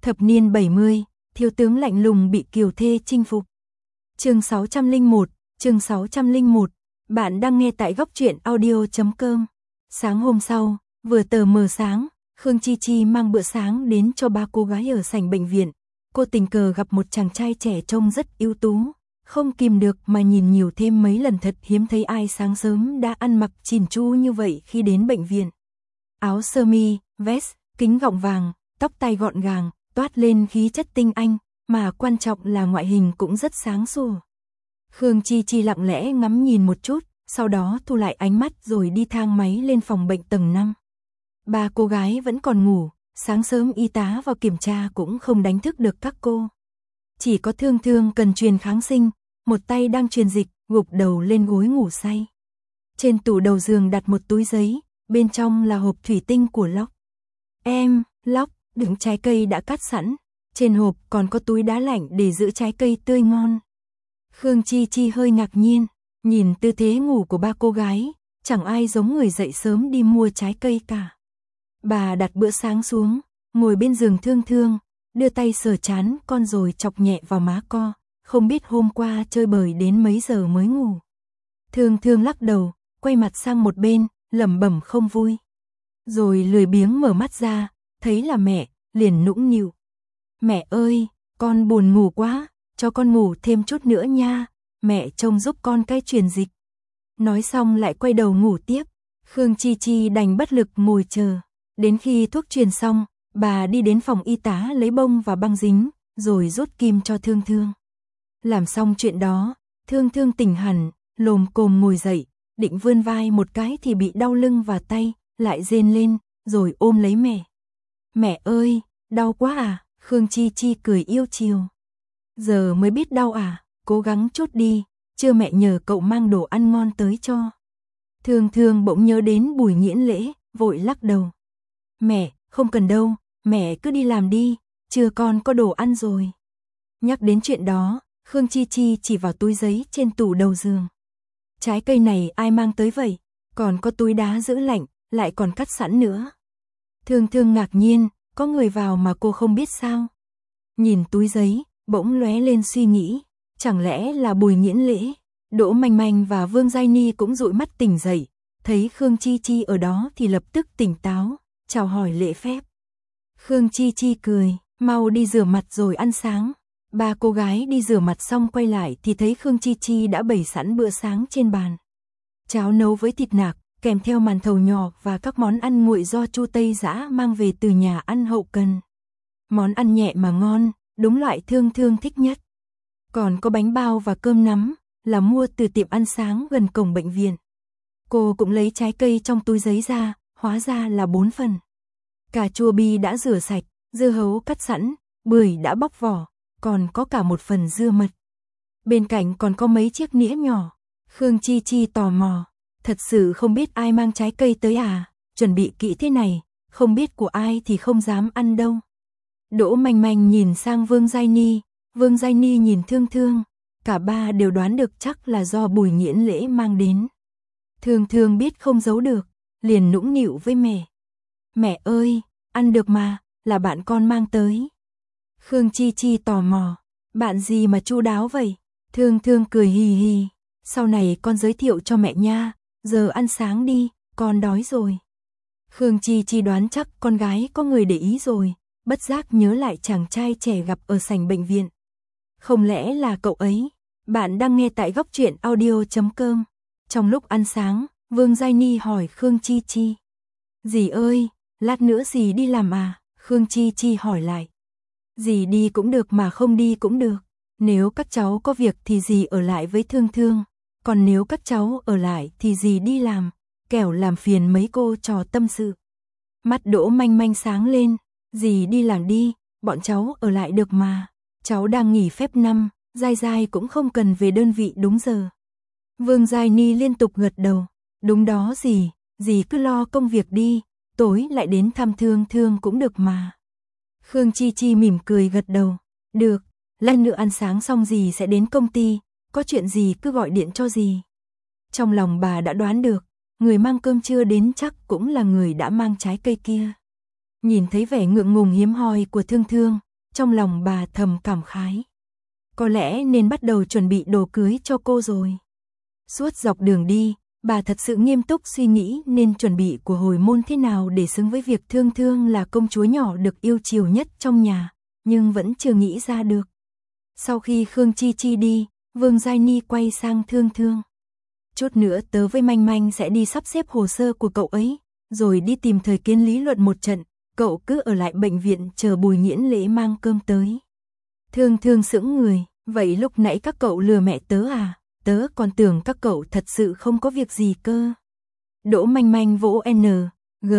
Thập niên 70, thiếu tướng lạnh lùng bị kiều thê chinh phục. Chương 601, bạn đang nghe tại góc truyện audio.com. Sáng hôm sau, vừa tờ mờ sáng, Khương Chi Chi mang bữa sáng đến cho ba cô gái ở sảnh bệnh viện. Cô tình cờ gặp một chàng trai trẻ trông rất ưu tú, không kìm được mà nhìn nhiều thêm mấy lần, thật hiếm thấy ai sáng sớm đã ăn mặc chỉn chu như vậy khi đến bệnh viện. Áo sơ mi, vest, kính gọng vàng, tóc tai gọn gàng, toát lên khí chất tinh anh, mà quan trọng là ngoại hình cũng rất sáng sủa. Khương Chi Chi lặng lẽ ngắm nhìn một chút, sau đó thu lại ánh mắt rồi đi thang máy lên phòng bệnh tầng 5. Ba cô gái vẫn còn ngủ, sáng sớm y tá vào kiểm tra cũng không đánh thức được các cô. Chỉ có Thương Thương cần truyền kháng sinh, một tay đang truyền dịch, gục đầu lên gối ngủ say. Trên tủ đầu giường đặt một túi giấy, bên trong là hộp thủy tinh của Lóc. Lóc, đựng trái cây đã cắt sẵn, trên hộp còn có túi đá lạnh để giữ trái cây tươi ngon. Khương Chi Chi hơi ngạc nhiên, nhìn tư thế ngủ của ba cô gái, chẳng ai giống người dậy sớm đi mua trái cây cả. Bà đặt bữa sáng xuống, ngồi bên giường Thương Thương, đưa tay sờ trán con rồi chọc nhẹ vào má con, không biết hôm qua chơi bời đến mấy giờ mới ngủ. Thương Thương lắc đầu, quay mặt sang một bên, lẩm bẩm không vui. Rồi lười biếng mở mắt ra, thấy là mẹ, liền nũng nịu. Mẹ ơi, con buồn ngủ quá, cho con ngủ thêm chút nữa nha, mẹ trông giúp con cái truyền dịch. Nói xong lại quay đầu ngủ tiếp, Khương Chi Chi đành bất lực ngồi chờ. Đến khi thuốc truyền xong, bà đi đến phòng y tá lấy bông và băng dính, rồi rút kim cho Thương Thương. Làm xong chuyện đó, Thương Thương tỉnh hẳn, lồm cồm ngồi dậy, định vươn vai một cái thì bị đau lưng và tay, lại rên lên, rồi ôm lấy mẹ. Mẹ ơi, đau quá à, Khương Chi Chi cười yêu chiều. Giờ mới biết đau à, cố gắng chút đi, chưa mẹ nhờ cậu mang đồ ăn ngon tới cho. Thương Thương bỗng nhớ đến Bùi Nghiễn Lễ, vội lắc đầu. Mẹ, không cần đâu, mẹ cứ đi làm đi, chưa con có đồ ăn rồi. Nhắc đến chuyện đó, Khương Chi Chi chỉ vào túi giấy trên tủ đầu giường. Trái cây này ai mang tới vậy? Còn có túi đá giữ lạnh, lại còn cắt sẵn nữa. Thương Thương ngạc nhiên, có người vào mà cô không biết sao? Nhìn túi giấy, bỗng lóe lên suy nghĩ, chẳng lẽ là Bùi Nghiễn Lễ? Đỗ Manh Manh và Vương Giai Ni cũng dụi mắt tỉnh dậy, thấy Khương Chi Chi ở đó thì lập tức tỉnh táo, chào hỏi lễ phép. Khương Chi Chi cười, mau đi rửa mặt rồi ăn sáng. Ba cô gái đi rửa mặt xong quay lại thì thấy Khương Chi Chi đã bày sẵn bữa sáng trên bàn. Cháo nấu với thịt nạc, kèm theo màn thầu nhỏ và các món ăn nguội do Chu Tây Dã mang về từ nhà ăn hậu cần. Món ăn nhẹ mà ngon, đúng loại Thương Thương thích nhất. Còn có bánh bao và cơm nắm, là mua từ tiệm ăn sáng gần cổng bệnh viện. Cô cũng lấy trái cây trong túi giấy ra, hóa ra là 4 phần. Cà chua bi đã rửa sạch, dưa hấu cắt sẵn, bưởi đã bóc vỏ, còn có cả một phần dưa mật. Bên cạnh còn có mấy chiếc nĩa nhỏ. Khương Chi Chi tò mò, thật sự không biết ai mang trái cây tới à, chuẩn bị kỹ thế này, không biết của ai thì không dám ăn đâu. Đỗ Manh Manh nhìn sang Vương Giai Ni nhìn Thương Thương, cả ba đều đoán được chắc là do Bùi Nghiễn Lễ mang đến. Thương Thương biết không giấu được, liền nũng nịu với mẹ. Mẹ ơi, ăn được mà, là bạn con mang tới. Khương Chi Chi tò mò, bạn gì mà chu đáo vậy? Thương Thương cười hì hì, sau này con giới thiệu cho mẹ nha, giờ ăn sáng đi, con đói rồi. Khương Chi Chi đoán chắc con gái có người để ý rồi, bất giác nhớ lại chàng trai trẻ gặp ở sảnh bệnh viện. Không lẽ là cậu ấy? Bạn đang nghe tại góc truyện audio.com. Trong lúc ăn sáng, Vương Giai Ni hỏi Khương Chi Chi. Dì ơi, lát nữa dì đi làm à? Khương Chi Chi hỏi lại. Dì đi cũng được mà không đi cũng được. Nếu các cháu có việc thì dì ở lại với Thương Thương. Còn nếu các cháu ở lại thì dì đi làm, kẻo làm phiền mấy cô trò tâm sự. Mắt Đỗ Manh Manh sáng lên. Dì đi làm đi, bọn cháu ở lại được mà. Cháu đang nghỉ phép năm, Giai Giai cũng không cần về đơn vị đúng giờ. Vương Giai Ni liên tục gật đầu. Đúng đó dì cứ lo công việc đi, tối lại đến thăm Thương Thương cũng được mà. Khương Chi Chi mỉm cười gật đầu. Được, lát nữa ăn sáng xong dì sẽ đến công ty, có chuyện gì cứ gọi điện cho dì. Trong lòng bà đã đoán được, người mang cơm trưa đến chắc cũng là người đã mang trái cây kia. Nhìn thấy vẻ ngượng ngùng hiếm hoi của Thương Thương, trong lòng bà thầm cảm khái. Có lẽ nên bắt đầu chuẩn bị đồ cưới cho cô rồi. Suốt dọc đường đi, bà thật sự nghiêm túc suy nghĩ nên chuẩn bị của hồi môn thế nào để xứng với việc Thương Thương là công chúa nhỏ được yêu chiều nhất trong nhà, nhưng vẫn chưa nghĩ ra được. Sau khi Khương Chi Chi đi, Vương Giai Ni quay sang Thương Thương. Chút nữa tớ với Manh Manh sẽ đi sắp xếp hồ sơ của cậu ấy, rồi đi tìm Thời Kiến lý luận một trận, cậu cứ ở lại bệnh viện chờ Bùi Nghiễn Lễ mang cơm tới. Thương Thương sững người, vậy lúc nãy các cậu lừa mẹ tớ à? Tớ còn tưởng các cậu thật sự không có việc gì cơ. Đỗ Manh Manh vỗ N, G,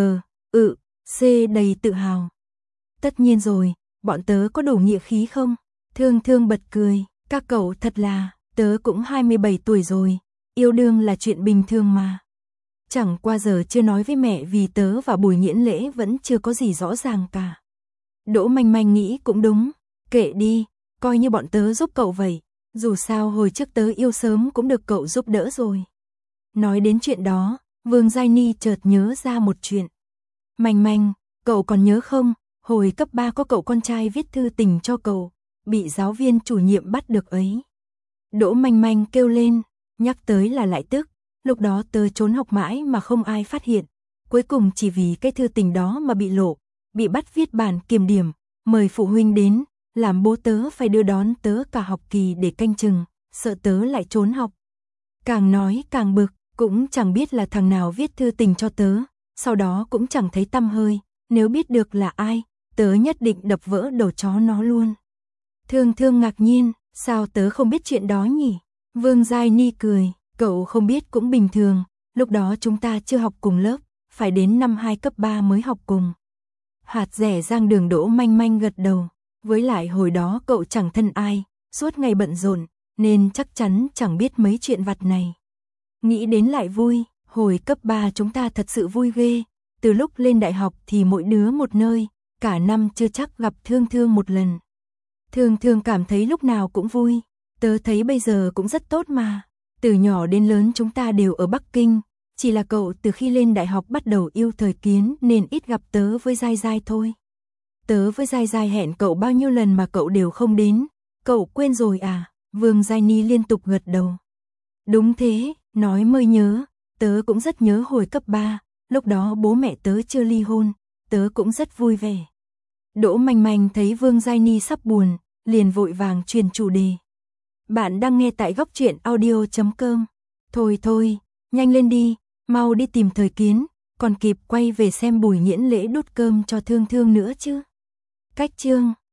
C đầy tự hào. Tất nhiên rồi, bọn tớ có đủ nghĩa khí không? Thương Thương bật cười, các cậu thật là, tớ cũng 27 tuổi rồi, yêu đương là chuyện bình thường mà. Chẳng qua giờ chưa nói với mẹ vì tớ và Bùi Nghiễn Lễ vẫn chưa có gì rõ ràng cả. Đỗ Manh Manh nghĩ cũng đúng, kệ đi, coi như bọn tớ giúp cậu vậy, dù sao hồi trước tớ yêu sớm cũng được cậu giúp đỡ rồi. Nói đến chuyện đó, Vương Giai Ni chợt nhớ ra một chuyện. Manh Manh, cậu còn nhớ không, hồi cấp 3 có cậu con trai viết thư tình cho cậu, bị giáo viên chủ nhiệm bắt được ấy. Đỗ Manh Manh kêu lên, nhắc tới là lại tức, lúc đó tớ trốn học mãi mà không ai phát hiện, cuối cùng chỉ vì cái thư tình đó mà bị lộ, bị bắt viết bản kiểm điểm, mời phụ huynh đến, làm bố tớ phải đưa đón tớ cả học kỳ để canh chừng, sợ tớ lại trốn học. Càng nói càng bực, cũng chẳng biết là thằng nào viết thư tình cho tớ, sau đó cũng chẳng thấy tăm hơi, nếu biết được là ai, tớ nhất định đập vỡ đầu chó nó luôn. Thương Thương ngạc nhiên, sao tớ không biết chuyện đó nhỉ? Vương Giai Ni cười, cậu không biết cũng bình thường, lúc đó chúng ta chưa học cùng lớp, phải đến năm 2 cấp 3 mới học cùng. Hạt rẻ rang đường. Đỗ Manh Manh gật đầu, với lại hồi đó cậu chẳng thân ai, suốt ngày bận rộn, nên chắc chắn chẳng biết mấy chuyện vặt này. Nghĩ đến lại vui, hồi cấp 3 chúng ta thật sự vui ghê, từ lúc lên đại học thì mỗi đứa một nơi, cả năm chưa chắc gặp Thương Thương một lần. Thương Thương cảm thấy lúc nào cũng vui, tớ thấy bây giờ cũng rất tốt mà, từ nhỏ đến lớn chúng ta đều ở Bắc Kinh, chỉ là cậu từ khi lên đại học bắt đầu yêu Thời Kiến nên ít gặp tớ với Giai Giai thôi. Tớ với Giai Giai hẹn cậu bao nhiêu lần mà cậu đều không đến, cậu quên rồi à? Vương Giai Ni liên tục gật đầu. Đúng thế, nói mới nhớ, tớ cũng rất nhớ hồi cấp 3, lúc đó bố mẹ tớ chưa ly hôn, tớ cũng rất vui vẻ. Đỗ Manh Manh thấy Vương Giai Ni sắp buồn, liền vội vàng truyền chủ đề. Bạn đang nghe tại góc truyện audio.com. Thôi thôi, nhanh lên đi, mau đi tìm Thời Kiến, còn kịp quay về xem Bùi Nghiễn Lễ đút cơm cho Thương Thương nữa chứ. Cách chương